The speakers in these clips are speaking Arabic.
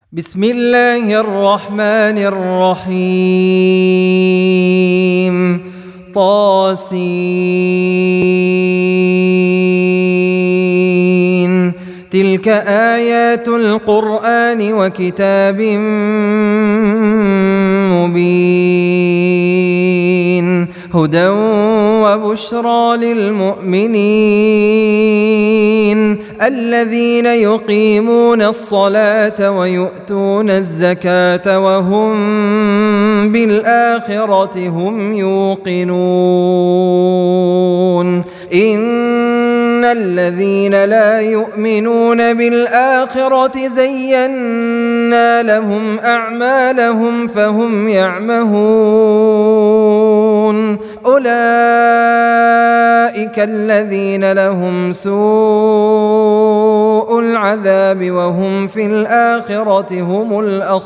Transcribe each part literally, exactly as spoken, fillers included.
بسم الله الرحمن الرحيم. طاسين. تلك آيات القرآن وكتاب مبين، هدى وبشرى للمؤمنين الذين يقيمون الصلاة ويؤتون الزكاة وهم بالآخرة هم يوقنون. إن الذين لا يؤمنون بالآخرة زينا لهم أعمالهم فهم يعمهون. أولئك الذين لهم سوء العذاب وهم في الآخرة هم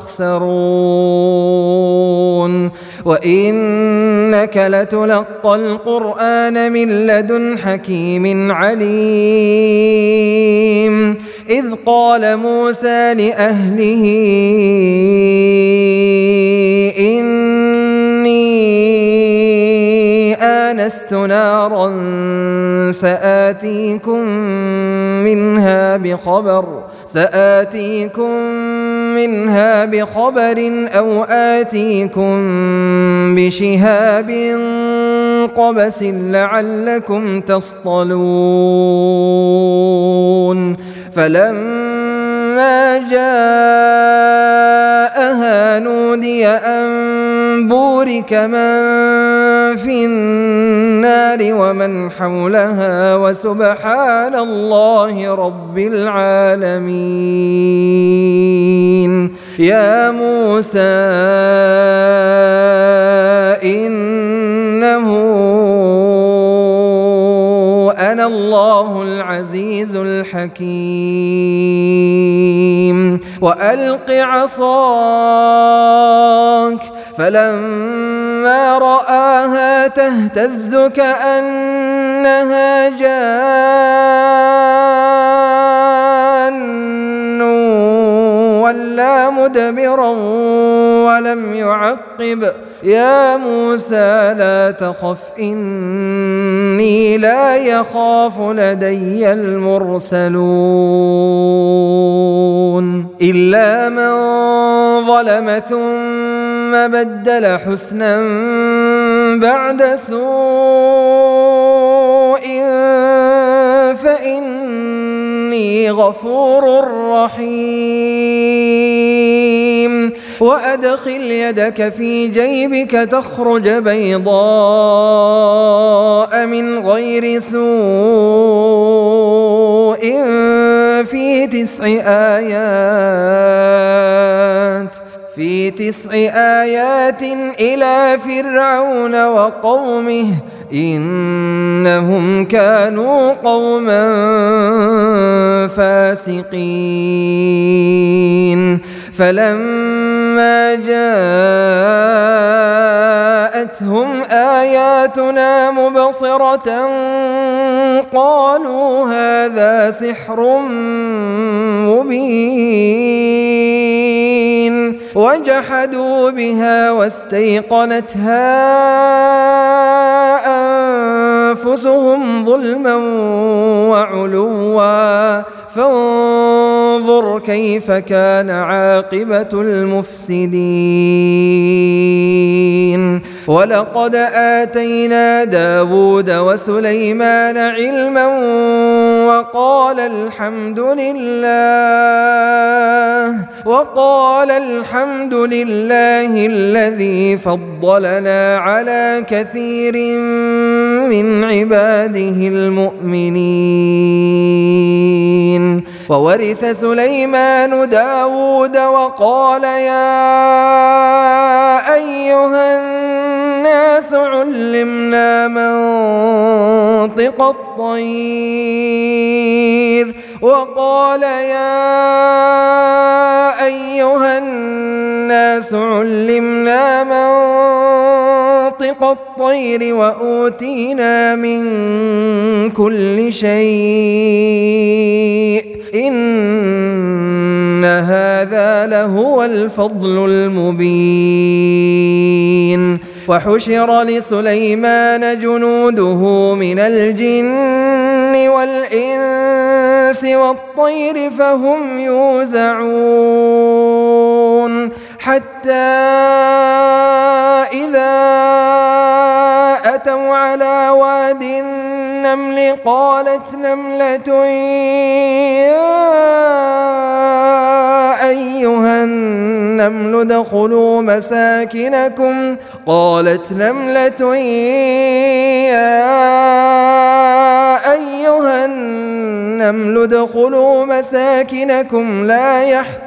الأخسرون. وإنك لتلقى القرآن من لدن حكيم عليم. إذ قال موسى لأهله إني آنست نارا سآتيكم منها بخبر سآتيكم منها بخبر أو آتيكم بشهاب قبس لعلكم تصطلون. فلما جاءها نودي أن بورك من في النار ومن حولها وسبحان الله رب العالمين. يا موسى إنه أنا الله العزيز الحكيم. وألق عصاك فلما رآها تهتز كأنها جان ولا مدبرا ولم يعقب. يا موسى لا تخف إني لا يخاف لدي المرسلون. إلا من ظلم ثم بدل حسنا بعد سوء فإني غفور رحيم. وأدخل يدك في جيبك تخرج بيضاء من غير سوء في تسع آيات في تسع آيات إلى فرعون وقومه إنهم كانوا قوما فاسقين. فلما جاءتهم آياتنا مبصرة قالوا هذا سحر مبين، وجحدوا بها واستيقنتها أنفسهم ظلما وعلوا فانظر كيف كان عاقبة المفسدين. ولقد آتينا داود وسليمان علما وقال الحمد لله وقال الحمد لله الذي فضلنا على كثير من عباده المؤمنين. وورث سليمان داود وقال يا أيها الناس علمنا منطق الطير وقال يا أيها الناس علمنا منطق الطير وأوتينا من كل شيء إن هذا لهو الفضل المبين وحشر لسليمان جنوده من الجن والإنس والطير فهم يوزعون حتى إذا أتوا على واد النمل قالت نملة يا أيها النمل ادخلوا مساكنكم قالت نملة يا أيها النمل ادخلوا مساكنكم لا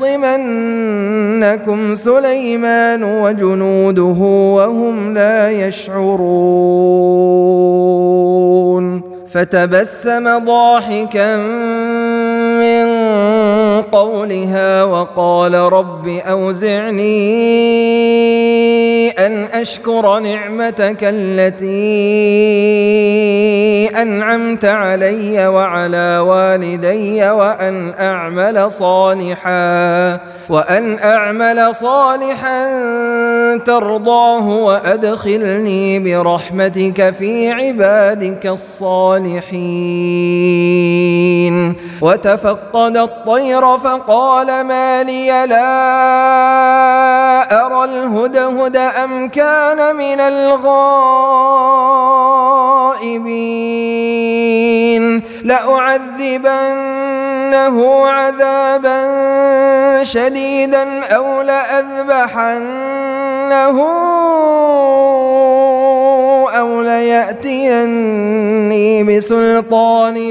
يحطمنكم سليمان وجنوده وهم لا يشعرون فتبسم ضاحكا من قولها وقال رب أوزعني أن أشكر نعمتك التي أنعمت علي وعلى والدي وأن أعمل صالحا وأن أعمل صالحا ترضاه وأدخلني برحمتك في عبادك الصالحين وتفقد الطير فقال ما لي لا أرى الهدهد أم كان من الغائبين لأعذبنه عذابا شديدا أو لأذبحنه أو ليأتيني بسلطان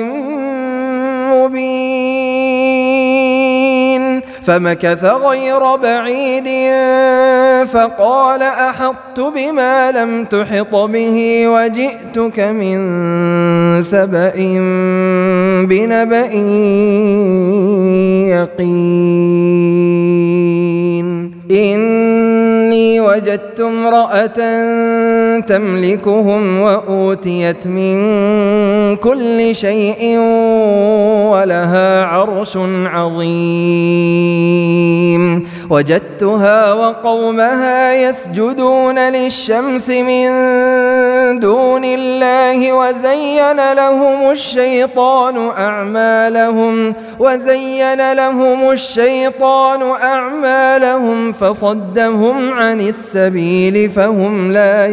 مبين فمكث غير بعيد فقال أحطت بما لم تحط به وجئتك من سبأ بنبأ يقين إني وجدت امرأة تملكهم وأوتيت من كل شيء ولها عرش عظيم وجدتها وقومها يسجدون للشمس من دون الله وزين لهم الشيطان أعمالهم وزين لهم الشيطان أعمالهم فصدهم عن السبيل فهم لا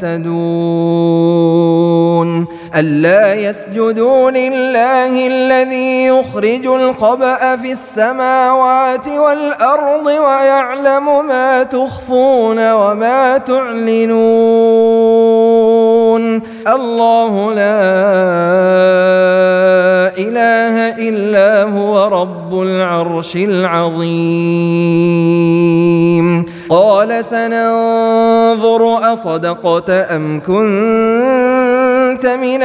يهتدون ألا يسجدوا لله الذي يخرج الخبأ في السماوات والأرض ويعلم ما تخفون وما تعلنون الله لا إله إلا هو رب العرش العظيم قال سننظر أصدقت أم كنت من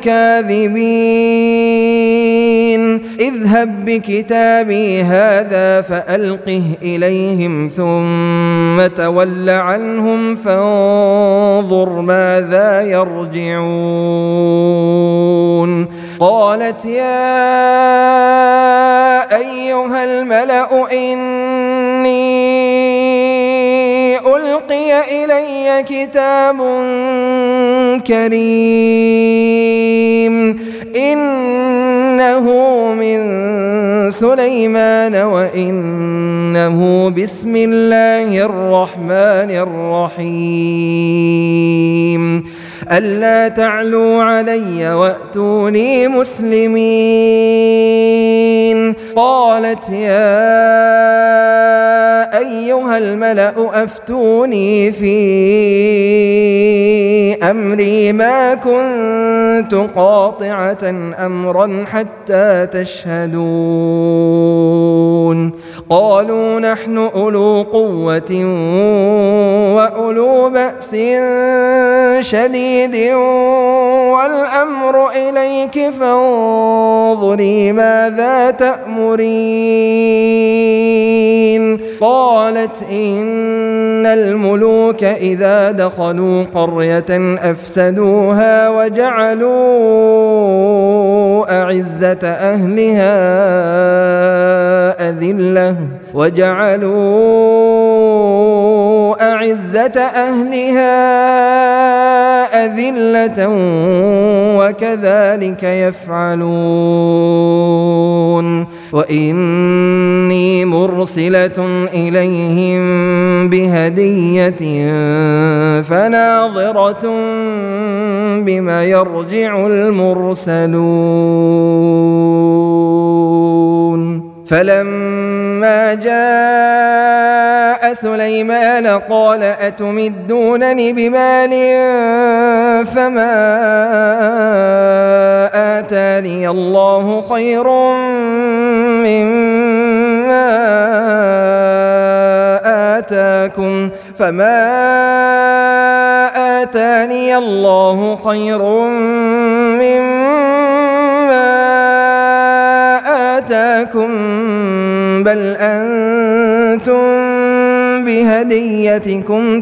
الكاذبين اذهب بكتابي هذا فألقه إليهم ثم تول عنهم فانظر ماذا يرجعون قالت يا أيها الملأ إني ألقي إلي كتاب كريم إنه من سليمان وإنه بسم الله الرحمن الرحيم ألا تعلوا علي وأتوني مسلمين قالت يا أيها الملأ أفتوني في أمري ما كنت قاطعة أمرا حتى تشهدون قالوا نحن أولو قوة وأولو بأس شديد والأمر إليك فانظري ماذا تأمرين قالت إن الملوك إذا دخلوا قرية أفسدوها وجعلوا أعزة أهلها أذلة وجعلوا أعزة أهلها أذلة وكذلك يفعلون وإني مرسلة إليهم بهدية فناظرة بما يرجع المرسلون فلما جاء سليمان قال أتمدونني بمال فما آتاني الله خير مما آتاكم فما آتاني الله خير مما آتاكم بل أنتم بهديتكم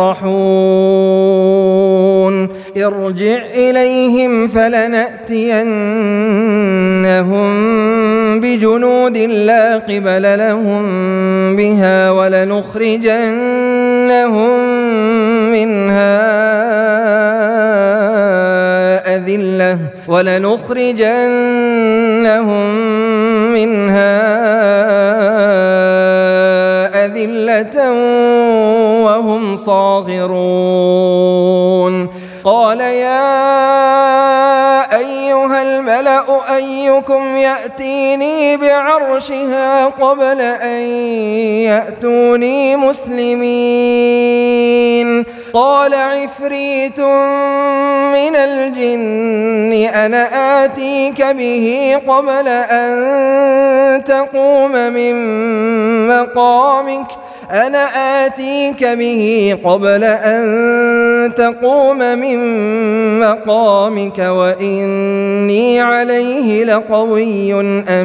تفرحون ارجع إليهم فلنأتينهم بجنود لا قبل لهم بها ولنخرجنهم منها أذلة ولنخرجنهم منها أذلة وهم صاغرون قال يا أيها الملأ أيكم يأتيني بعرشها قبل أن يأتوني مسلمين قال عفريت من الجن أنا آتيك به قبل أن تقوم من مقامك أنا آتيك به قبل أن تقوم من مقامك وإني عليه لقوي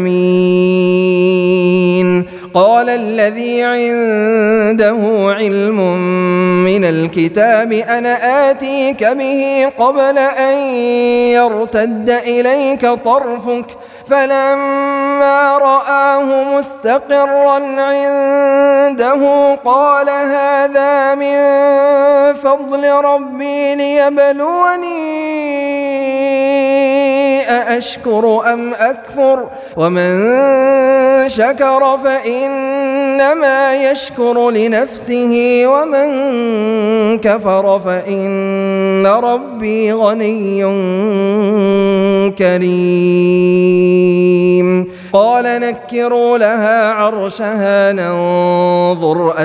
أمين قال الذي عنده علم من الكتاب أنا آتيك به قبل أن يرتد إليك طرفك فلما رآه مستقرا عنده قال هذا من فضل ربي ليبلوني أأشكر أم أكفر ومن شكر فإنما يشكر لنفسه ومن كفر فإن ربي غني كريم قال نكروا لها عرشها ننظر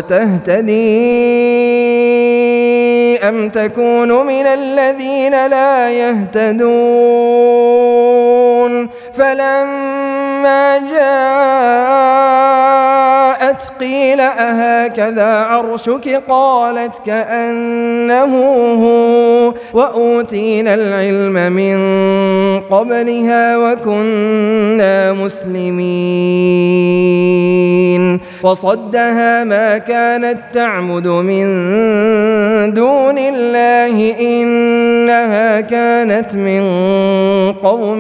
أتهتدي أم تكون من الذين لا يهتدون فلما جاءت قيل أهكذا عرشك قالت كأنه هو وأوتينا العلم من قبلها وكنا مسلمين وصدها ما كانت تعبد من دون الله إنها كانت من قوم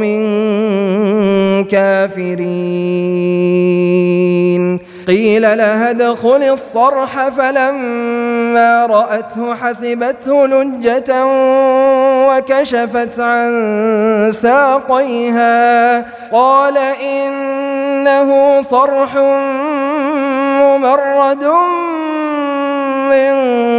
كافرين قيل لها ادخل الصرح فلما رأته حسبته لجة وكشفت عن ساقيها قال إنه صرح ممرد من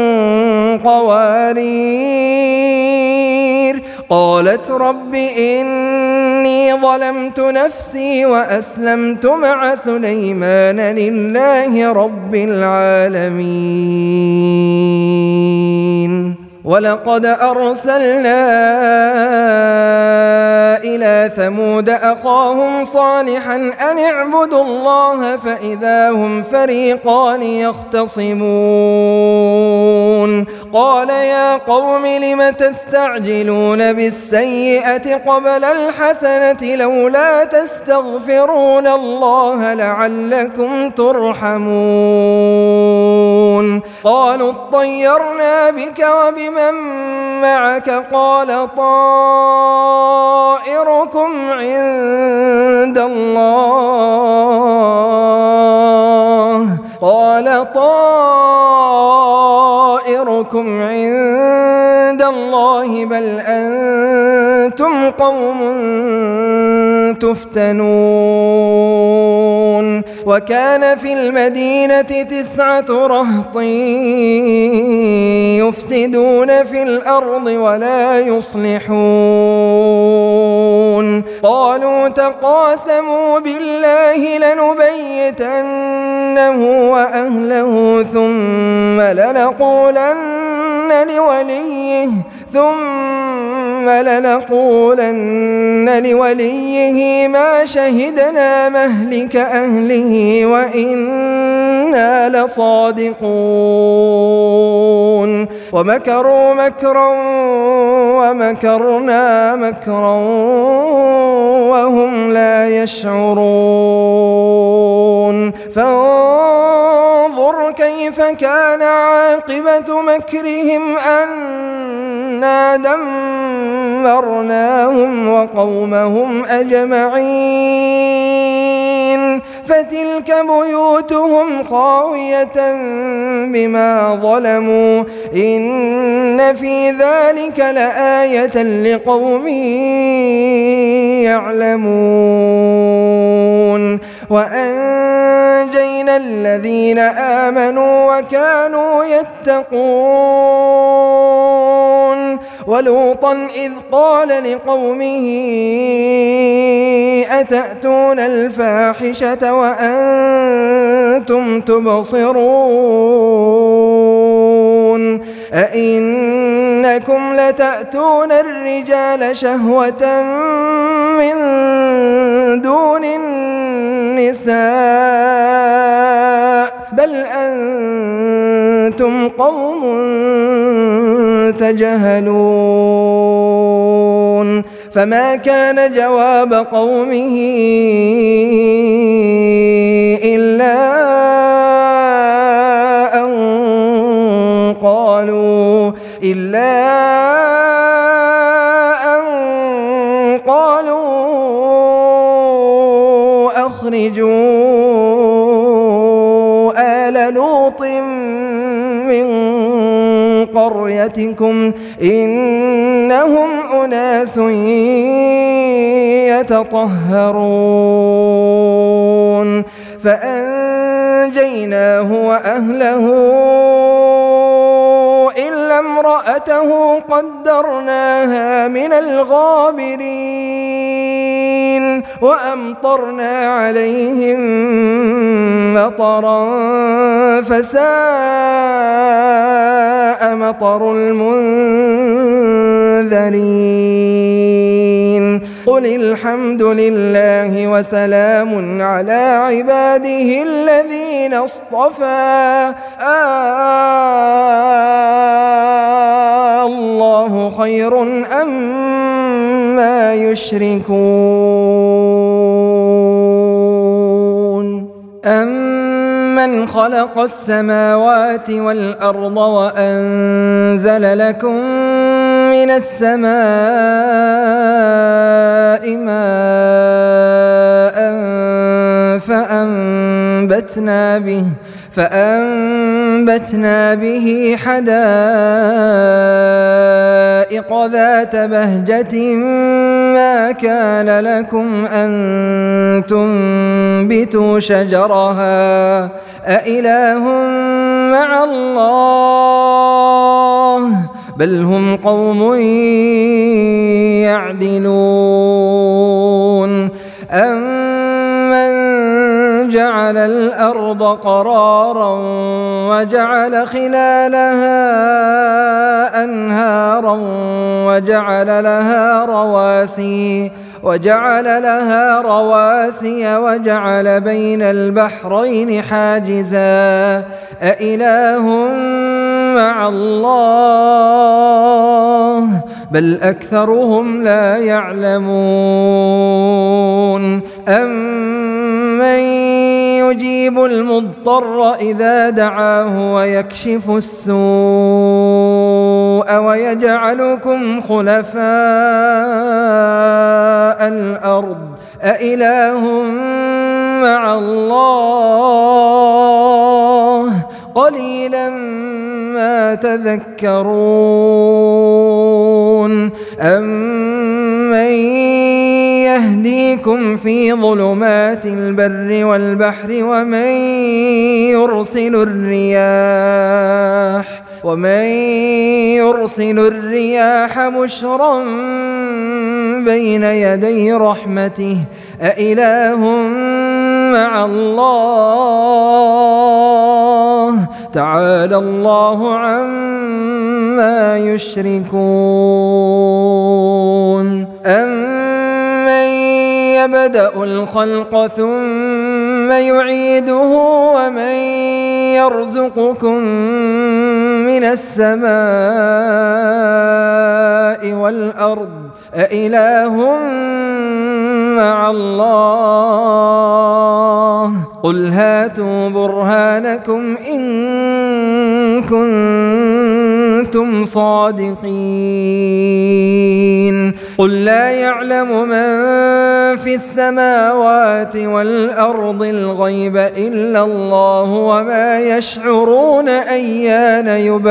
قوارير قالت رب إني ظلمت نفسي وأسلمت مع سليمان لله رب العالمين ولقد أرسلنا إلى ثمود أخاهم صالحا أن اعبدوا الله فإذا هم فريقان يختصمون قال يا قوم لم تستعجلون بالسيئة قبل الحسنة لولا تستغفرون الله لعلكم ترحمون قالوا اطيرنا بك وبمن معك قال طائركم عند الله طائركم عند الله بل أنتم قوم تفتنون وكان في المدينة تسعة رهط يفسدون في الأرض ولا يصلحون قالوا تقاسموا بالله لنبيتنه وأهله ثم لنقولن لوليه ثم لنقولن لوليه ما شهدنا مهلك أهله وإنا لصادقون ومكروا مكرا ومكرنا مكرا وهم لا يشعرون فانظر كيف كان عاقبة مكرهم أنا دمرناهم وقومهم أجمعين فتلك بيوتهم خاوية بما ظلموا إن في ذلك لآية لقوم يعلمون وأنجينا الذين آمنوا وكانوا يتقون ولوطا إذ قال لقومه أتأتون الفاحشة وأنتم تبصرون أئنكم لتأتون الرجال شهوة من دون النساء بل أنتم قوم تجهلون فما كان جواب قومه إلا أن قالوا إلا أن قالوا أخرجوا آل لوط من قريتكم إنهم أناس يتطهرون فأنجيناه وأهله إلا امرأته قدرناها من الغابرين وأمطرنا عليهم مطرا فساء مطر المنذرين قل الحمد لله وسلام على عباده الذين اصطفى آه الله خير أما يشركون أمن خلق السماوات والأرض وأنزل لكم من السماء ماء فأنبتنا به فأنبتنا به حدائق ذات بهجة ما كان لكم أن تنبتوا شجرها أإله مع الله بل هم قوم يعدلون أمن جعل الأرض قرارا وجعل خلالها أنهارا وجعل لها رواسي وجعل لها رواسي وجعل بين البحرين حاجزا أإله مع الله بل أكثرهم لا يعلمون أمن يجيب المضطر إذا دعاه ويكشف السوء ويجعلكم خلفاء الأرض أإله مع الله قليلا ما تذكرون أمن يهديكم في ظلمات البر والبحر ومن يرسل الرياح ومن يرسل الرياح بشرا بين يدي رحمته أإله مع الله تعالى الله عما يشركون أمن يبدأ الخلق ثم يعيده ومن يرزقكم من السماء والأرض أإله مع الله قل هاتوا برهانكم إن كنتم صادقين قل لا يعلم من في السماوات والأرض الغيب إلا الله وما يشعرون أيان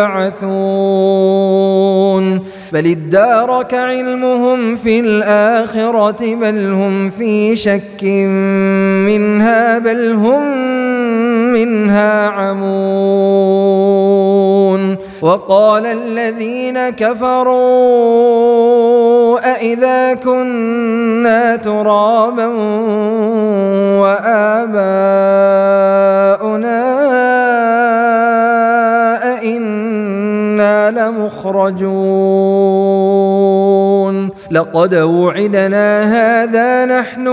يبعثون بل ادارك علمهم في الآخرة بل هم في شك منها بل هم منها عمون وقال الذين كفروا أئذا كنا ترابا وآباؤنا أئنا لمخرجون لقد وعدنا هذا نحن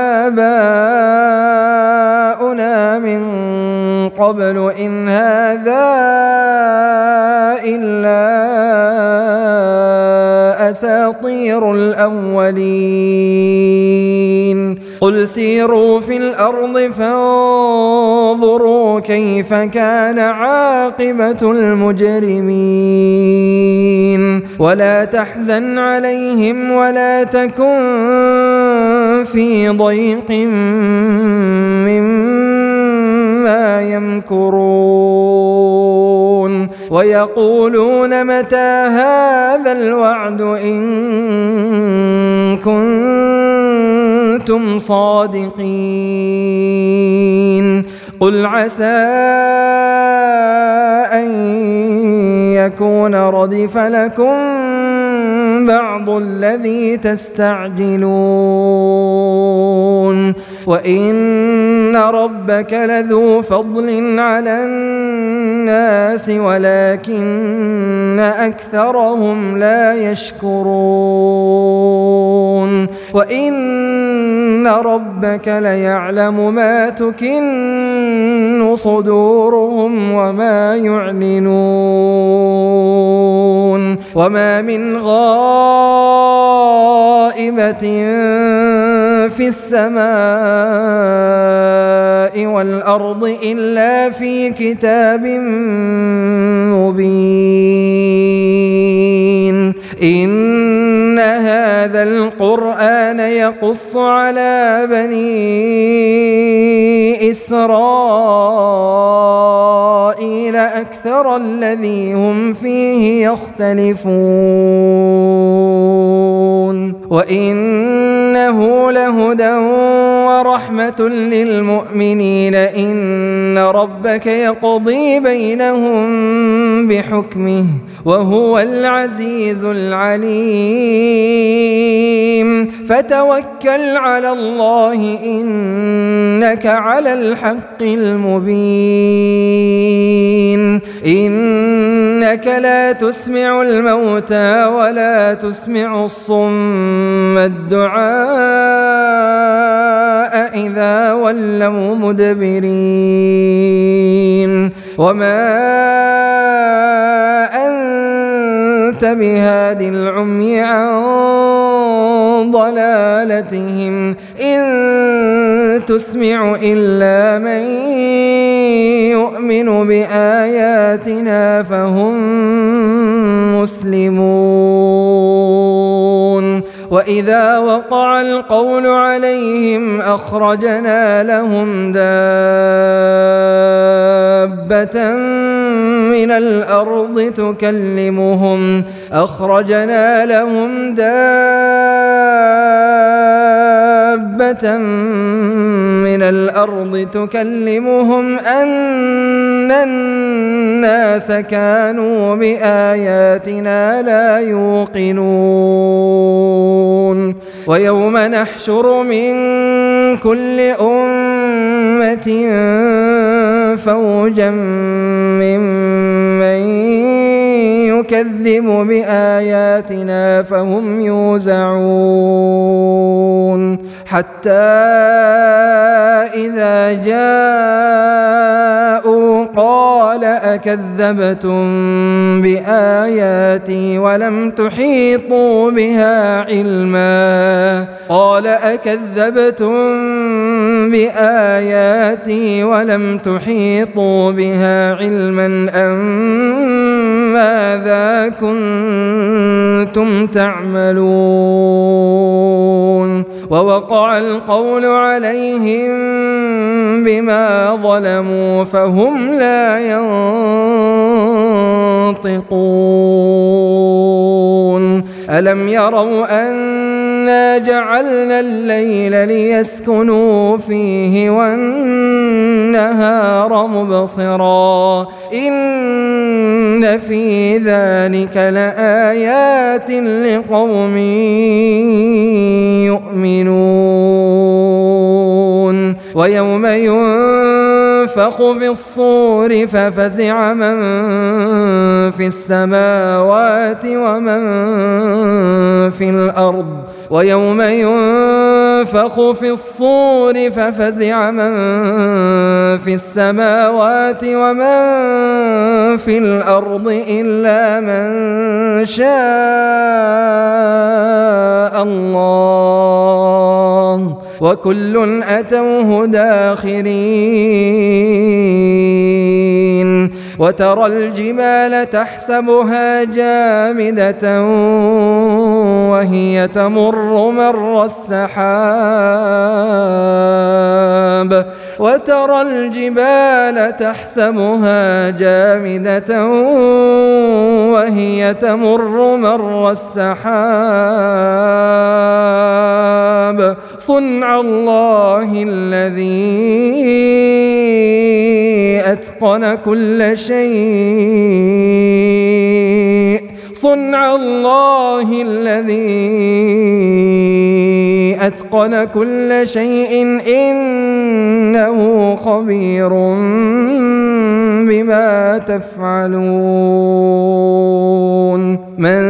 وآباؤنا من قبل إن هذا إلا أساطير الأولين قل سيروا في الأرض فانظروا كيف كان عاقبة المجرمين ولا تحزن عليهم ولا تكن في ضيق مما يمكرون ويقولون متى هذا الوعد إن كنتم صادقين قل عسى أن يكون ردف لكم بعض الذي تستعجلون وإن ربك لذو فضل على الناس ولكن أكثرهم لا يشكرون وإن ربك ليعلم ما تكن صدورهم وما يعلنون وما من غائبة في السماء والأرض إلا في كتاب مبين إن هذا القرآن يقص على بني إسرائيل أكثر الذي هم فيه يختلفون وإنه لهدى ورحمة للمؤمنين إن ربك يقضي بينهم بحكمه وهو العزيز العليم فتوكل على الله إنك على الحق المبين إنك لا تسمع الموتى ولا تسمع الصم الدعاء إذا ولوا مدبرين وما أنت بهاد العمي عن ضلالتهم إن تسمع إلا من يؤمن بآياتنا فهم مسلمون وإذا وقع القول عليهم أخرجنا لهم دابة من الأرض تكلمهم أخرجنا لهم دابة من الأرض تكلمهم أن الناس كانوا بآياتنا لا يوقنون ويوم نحشر من كل أمة فوجا ممن يكذب بآياتنا فهم يوزعون حتى إذا جاءوا قال أكذبتم بآياتي ولم تحيطوا بها علما قال أكذبتم بآياتي ولم تحيطوا بها علما أم ماذا كنتم تعملون ووقع القول عليهم بما ظلموا فهم لا ينطقون ألم يروا أنا جعلنا الليل ليسكنوا فيه والنهار مبصرا إن في ذلك لآيات لقوم يؤمنون ويوم ينفخ في الصور ففزع من في السماوات ومن في الأرض ويوم ينفخ في الصور ففزع من في السماوات ومن في الأرض إلا من شاء الله وكل أتوه داخرين وترى الجبال تحسبها جامدة وهي تمر مر السحاب وترى الجبال تحسبها جامدة وهي تمر مر السحاب صنع الله الذي أتقن كل شيء صنع الله الذي أتقن كل شيء إنه خبير بما تفعلون من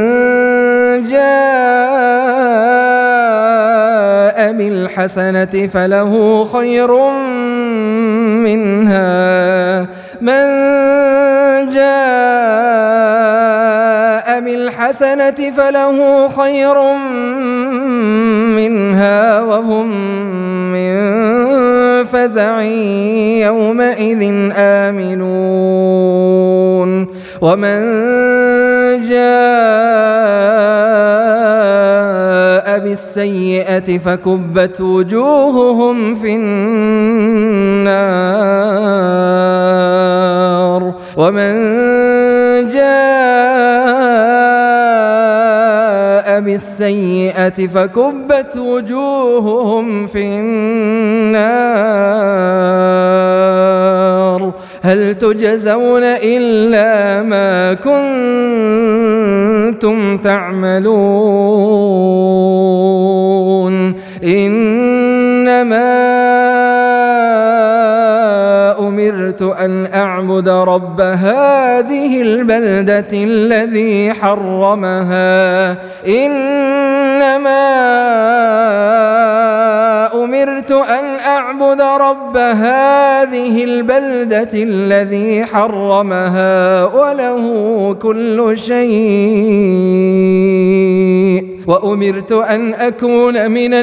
جاء بالحسنة فله خير منها من جاء بالحسنة فله خير منها وهم من فزع يومئذ آمنون ومن جاء بالسيئة فكبت وجوههم في النار ومن جاء بالسيئة فكبت وجوههم في النار هل تجزون إلا ما كنتم تعملون إنما أمرت أن أعبد رب هذه البلدة الذي حرمها إنما أمرت أن أعبد رب هذه البلدة الذي حرمها وله كل شيء وأمرت أن أكون من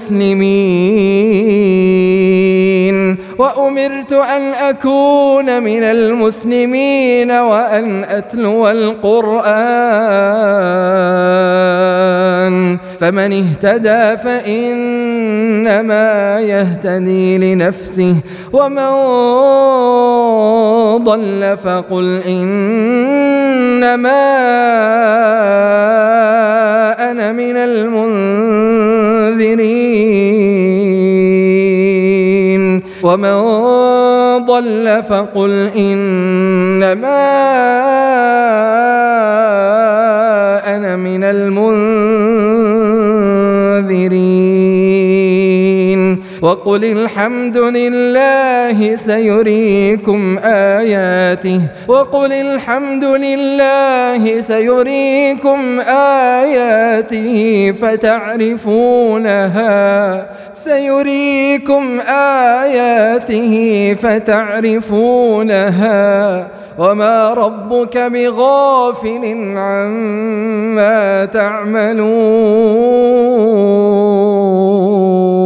المسلمين وأمرت أن أكون من المسلمين وأن أتلو القرآن فرقان فمن اهتدى فإنما يهتدي لنفسه ومن ضل فقل إنما أنا من المنذرين ومن ضل فقل إنما أنا من المنذرين وقل الحمد لله سيريكم آياته وقل الحمد لله سيريكم آياته فتعرفونها سيريكم آياته فتعرفونها وما ربك بغافل عما تعملون.